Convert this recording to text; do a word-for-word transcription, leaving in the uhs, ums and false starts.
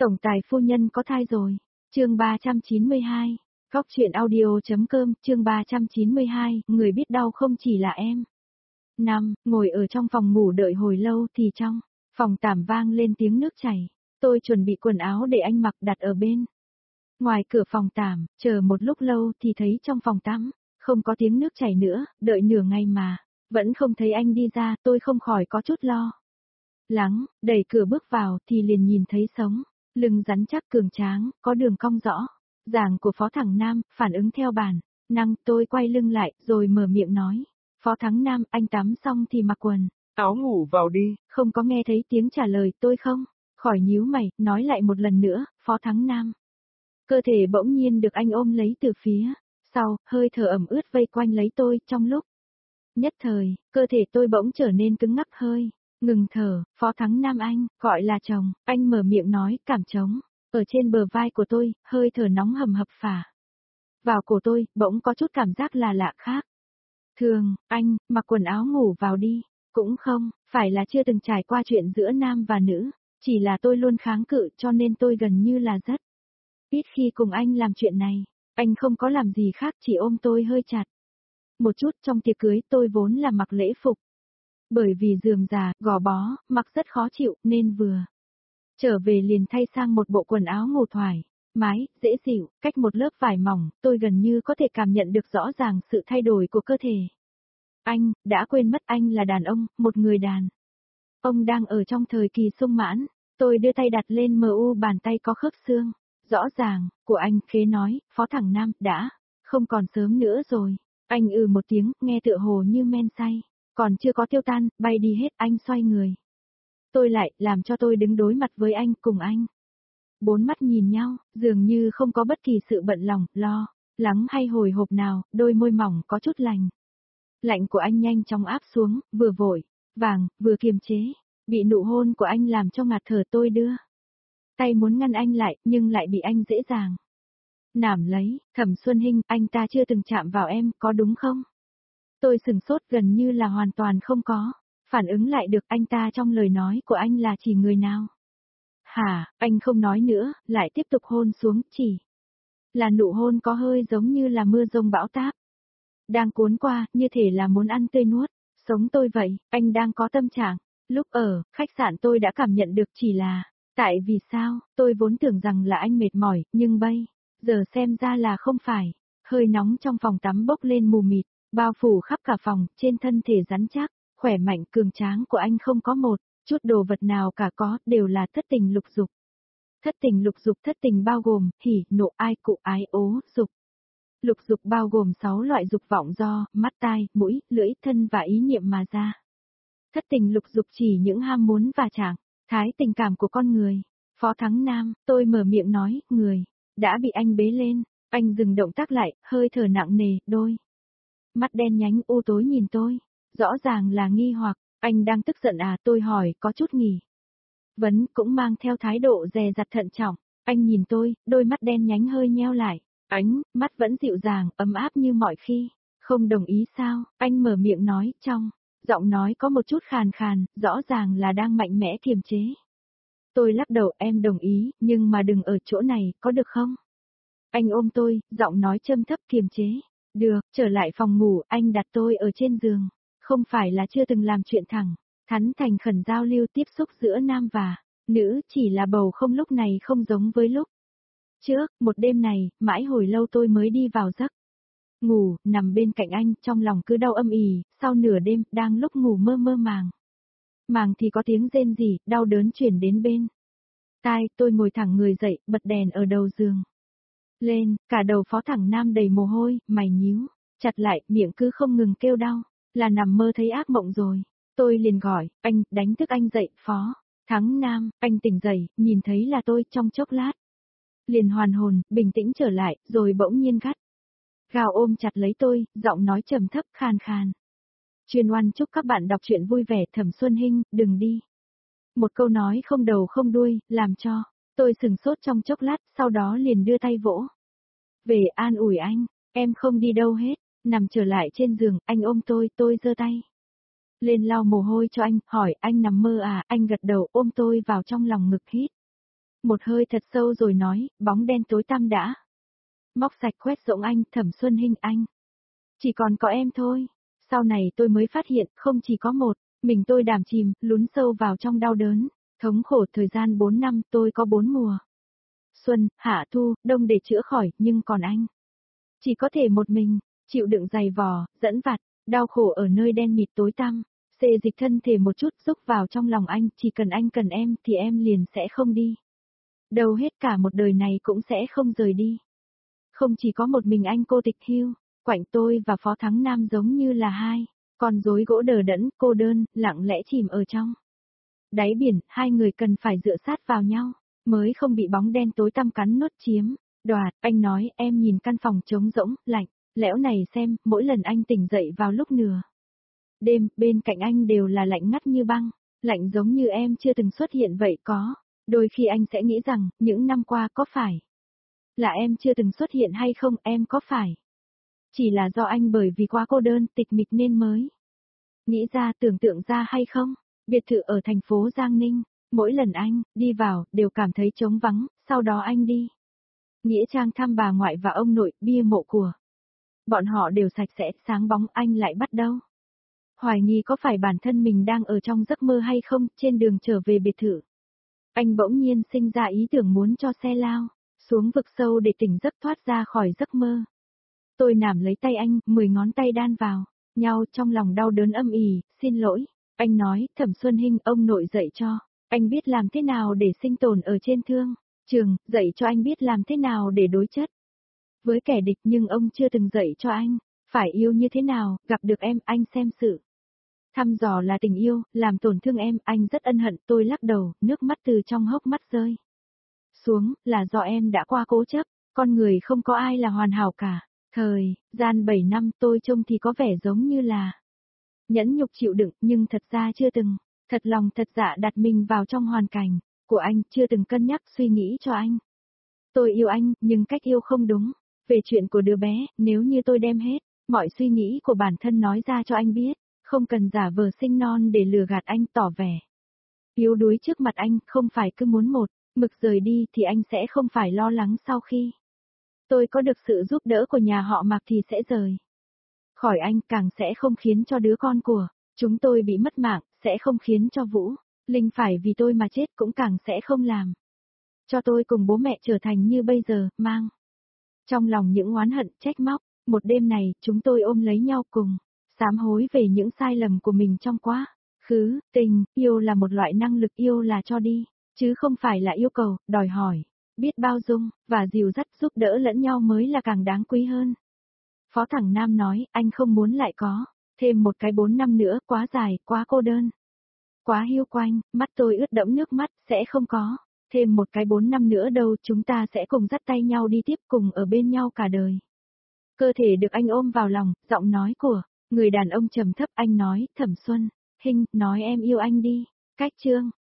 Tổng tài phu nhân có thai rồi. Chương ba trăm chín mươi hai. Góc truyện audio.com, chương ba trăm chín mươi hai, người biết đau không chỉ là em. Năm, ngồi ở trong phòng ngủ đợi hồi lâu thì trong phòng tắm vang lên tiếng nước chảy. Tôi chuẩn bị quần áo để anh mặc đặt ở bên ngoài cửa phòng tắm, chờ một lúc lâu thì thấy trong phòng tắm không có tiếng nước chảy nữa, đợi nửa ngày mà vẫn không thấy anh đi ra, tôi không khỏi có chút lo lắng, đẩy cửa bước vào thì liền nhìn thấy sống lưng rắn chắc cường tráng, có đường cong rõ ràng của Phó Thẳng Nam, phản ứng theo bản năng, tôi quay lưng lại rồi mở miệng nói, Phó Thắng Nam, anh tắm xong thì mặc quần áo ngủ vào đi. Không có nghe thấy tiếng trả lời, tôi không khỏi nhíu mày, nói lại một lần nữa, Phó Thắng Nam. Cơ thể bỗng nhiên được anh ôm lấy từ phía sau, hơi thở ẩm ướt vây quanh lấy tôi, trong lúc nhất thời, cơ thể tôi bỗng trở nên cứng ngắc, hơi ngừng thở. Phó Thắng Nam anh, gọi là chồng, anh mở miệng nói, cảm trống ở trên bờ vai của tôi, hơi thở nóng hầm hập phả vào cổ tôi, bỗng có chút cảm giác là lạ khác thường. Anh, mặc quần áo ngủ vào đi. Cũng không phải là chưa từng trải qua chuyện giữa nam và nữ, chỉ là tôi luôn kháng cự cho nên tôi gần như là rất ít khi cùng anh làm chuyện này. Anh không có làm gì khác, chỉ ôm tôi hơi chặt một chút. Trong tiệc cưới tôi vốn là mặc lễ phục, bởi vì rườm rà, gò bó, mặc rất khó chịu nên vừa trở về liền thay sang một bộ quần áo ngủ thoải mái, dễ chịu, cách một lớp vải mỏng, tôi gần như có thể cảm nhận được rõ ràng sự thay đổi của cơ thể. Anh, đã quên mất anh là đàn ông, một người đàn ông đang ở trong thời kỳ sung mãn. Tôi đưa tay đặt lên mờ u bàn tay có khớp xương rõ ràng của anh, khế nói, Phó Thẳng Nam, đã không còn sớm nữa rồi. Anh ừ một tiếng, nghe tựa hồ như men say còn chưa có tiêu tan, bay đi hết. Anh xoay người tôi lại, làm cho tôi đứng đối mặt với anh, cùng anh bốn mắt nhìn nhau, dường như không có bất kỳ sự bận lòng, lo lắng hay hồi hộp nào. Đôi môi mỏng có chút lành lạnh của anh nhanh chóng áp xuống, vừa vội vàng, vừa kiềm chế. Bị nụ hôn của anh làm cho ngạt thở, tôi đưa tay muốn ngăn anh lại, nhưng lại bị anh dễ dàng nắm lấy. Thẩm Xuân Hinh, anh ta chưa từng chạm vào em, có đúng không? Tôi sừng sốt, gần như là hoàn toàn không có phản ứng lại được anh ta trong lời nói của anh là chỉ người nào. Hả, anh không nói nữa, lại tiếp tục hôn xuống, chỉ là nụ hôn có hơi giống như là mưa rông bão táp đang cuốn qua, như thể là muốn ăn tươi nuốt sống tôi vậy. Anh đang có tâm trạng. Lúc ở khách sạn tôi đã cảm nhận được, chỉ là tại vì sao, tôi vốn tưởng rằng là anh mệt mỏi, nhưng bây giờ xem ra là không phải. Hơi nóng trong phòng tắm bốc lên mù mịt, bao phủ khắp cả phòng. Trên thân thể rắn chắc, khỏe mạnh, cường tráng của anh không có một chút đồ vật nào cả, có đều là thất tình lục dục. Thất tình lục dục, thất tình bao gồm hỉ, nộ, ai, cụ, ái, ố, dục. Lục dục bao gồm sáu loại dục vọng do mắt, tai, mũi, lưỡi, thân và ý niệm mà ra. Thất tình lục dục chỉ những ham muốn và trạng thái tình cảm của con người. Phó Thắng Nam, tôi mở miệng nói, người đã bị anh bế lên. Anh dừng động tác lại, hơi thở nặng nề, đôi mắt đen nhánh u tối nhìn tôi, rõ ràng là nghi hoặc. Anh đang tức giận à? Tôi hỏi, có chút nghỉ vấn, cũng mang theo thái độ dè dặt thận trọng. Anh nhìn tôi, đôi mắt đen nhánh hơi nheo lại, ánh mắt vẫn dịu dàng, ấm áp như mọi khi. Không đồng ý sao? Anh mở miệng nói, trong giọng nói có một chút khàn khàn, rõ ràng là đang mạnh mẽ kiềm chế. Tôi lắc đầu, em đồng ý, nhưng mà đừng ở chỗ này, có được không? Anh ôm tôi, giọng nói châm thấp kiềm chế. Được, trở lại phòng ngủ, anh đặt tôi ở trên giường. Không phải là chưa từng làm chuyện thẳng thắn thành khẩn giao lưu tiếp xúc giữa nam và nữ, chỉ là bầu không lúc này không giống với lúc trước. Một đêm này, mãi hồi lâu tôi mới đi vào giấc ngủ, nằm bên cạnh anh, trong lòng cứ đau âm ỉ. Sau nửa đêm, đang lúc ngủ mơ mơ màng màng thì có tiếng rên rỉ, đau đớn chuyển đến bên tai. Tôi ngồi thẳng người dậy, bật đèn ở đầu giường lên, cả đầu Phó Thẳng Nam đầy mồ hôi, mày nhíu chặt lại, miệng cứ không ngừng kêu đau. Là nằm mơ thấy ác mộng rồi. Tôi liền gọi, anh, đánh thức anh dậy. Phó Thắng Nam, anh tỉnh dậy, nhìn thấy là tôi. Trong chốc lát liền hoàn hồn, bình tĩnh trở lại, rồi bỗng nhiên gắt gao ôm chặt lấy tôi, giọng nói trầm thấp khàn khàn. Chuyên oan chúc các bạn đọc truyện vui vẻ. Thẩm Xuân Hinh, đừng đi. Một câu nói không đầu không đuôi, làm cho tôi sừng sốt trong chốc lát, sau đó liền đưa tay vỗ về an ủi anh, em không đi đâu hết. Nằm trở lại trên giường, anh ôm tôi, tôi giơ tay lên lau mồ hôi cho anh, hỏi, anh nằm mơ à? Anh gật đầu, ôm tôi vào trong lòng ngực hít một hơi thật sâu rồi nói, bóng đen tối tăm đã. Móc sạch quét rỗng anh, Thẩm Xuân Hinh anh. Chỉ còn có em thôi. Sau này tôi mới phát hiện, không chỉ có một, mình tôi đàm chìm, lún sâu vào trong đau đớn, thống khổ thời gian bốn năm, tôi có bốn mùa. Xuân, hạ, thu, đông để chữa khỏi, nhưng còn anh. Chỉ có thể một mình, chịu đựng dày vò, dẫn vặt, đau khổ ở nơi đen mịt tối tăm. Xê dịch thân thể một chút rúc vào trong lòng anh, chỉ cần anh cần em thì em liền sẽ không đi. Đâu hết cả một đời này cũng sẽ không rời đi. Không chỉ có một mình anh cô tịch hưu, quạnh tôi và Phó Thắng Nam giống như là hai con rối gỗ đờ đẫn, cô đơn, lặng lẽ chìm ở trong đáy biển, hai người cần phải dựa sát vào nhau, mới không bị bóng đen tối tăm cắn nuốt chiếm. Đoạt, anh nói, em nhìn căn phòng trống rỗng, lạnh, lẽo này xem, mỗi lần anh tỉnh dậy vào lúc nửa đêm, bên cạnh anh đều là lạnh ngắt như băng, lạnh giống như em chưa từng xuất hiện vậy có. Đôi khi anh sẽ nghĩ rằng, những năm qua có phải là em chưa từng xuất hiện hay không, em có phải chỉ là do anh bởi vì quá cô đơn, tịch mịch nên mới nghĩ ra, tưởng tượng ra hay không? Biệt thự ở thành phố Giang Ninh, mỗi lần anh đi vào đều cảm thấy trống vắng, sau đó anh đi nghĩa trang thăm bà ngoại và ông nội, bia mộ của bọn họ đều sạch sẽ, sáng bóng, anh lại bắt đầu hoài nghi có phải bản thân mình đang ở trong giấc mơ hay không. Trên đường trở về biệt thự, anh bỗng nhiên sinh ra ý tưởng muốn cho xe lao xuống vực sâu để tỉnh giấc, thoát ra khỏi giấc mơ. Tôi nắm lấy tay anh, mười ngón tay đan vào nhau, trong lòng đau đớn âm ỉ. Xin lỗi, anh nói, Thẩm Xuân Hinh, ông nội dạy cho anh biết làm thế nào để sinh tồn ở trên thương trường, dạy cho anh biết làm thế nào để đối chất với kẻ địch, nhưng ông chưa từng dạy cho anh phải yêu như thế nào. Gặp được em, anh xem sự thăm dò là tình yêu, làm tổn thương em, anh rất ân hận. Tôi lắc đầu, nước mắt từ trong hốc mắt rơi xuống, là do em đã qua cố chấp. Con người không có ai là hoàn hảo cả. Thời gian bảy năm tôi trông thì có vẻ giống như là nhẫn nhục chịu đựng, nhưng thật ra chưa từng thật lòng thật dạ đặt mình vào trong hoàn cảnh của anh, chưa từng cân nhắc suy nghĩ cho anh. Tôi yêu anh, nhưng cách yêu không đúng. Về chuyện của đứa bé, nếu như tôi đem hết mọi suy nghĩ của bản thân nói ra cho anh biết, không cần giả vờ sinh non để lừa gạt anh, tỏ vẻ yếu đuối trước mặt anh, không phải cứ muốn một mực rời đi thì anh sẽ không phải lo lắng sau khi tôi có được sự giúp đỡ của nhà họ Mạc thì sẽ rời khỏi anh, càng sẽ không khiến cho đứa con của chúng tôi bị mất mạng, sẽ không khiến cho Vũ Linh phải vì tôi mà chết, cũng càng sẽ không làm cho tôi cùng bố mẹ trở thành như bây giờ, mang trong lòng những oán hận, trách móc. Một đêm này, chúng tôi ôm lấy nhau cùng sám hối về những sai lầm của mình trong quá khứ. Tình yêu là một loại năng lực, yêu là cho đi, chứ không phải là yêu cầu, đòi hỏi. Biết bao dung và dìu dắt, giúp đỡ lẫn nhau mới là càng đáng quý hơn. Phó Thẳng Nam nói, anh không muốn lại có thêm một cái bốn năm nữa, quá dài, quá cô đơn, quá hiu quạnh. Mắt tôi ướt đẫm nước mắt, sẽ không có thêm một cái bốn năm nữa đâu, chúng ta sẽ cùng dắt tay nhau đi tiếp, cùng ở bên nhau cả đời. Cơ thể được anh ôm vào lòng, giọng nói của người đàn ông trầm thấp, anh nói, Thẩm Xuân Hinh, nói em yêu anh đi. Cách chương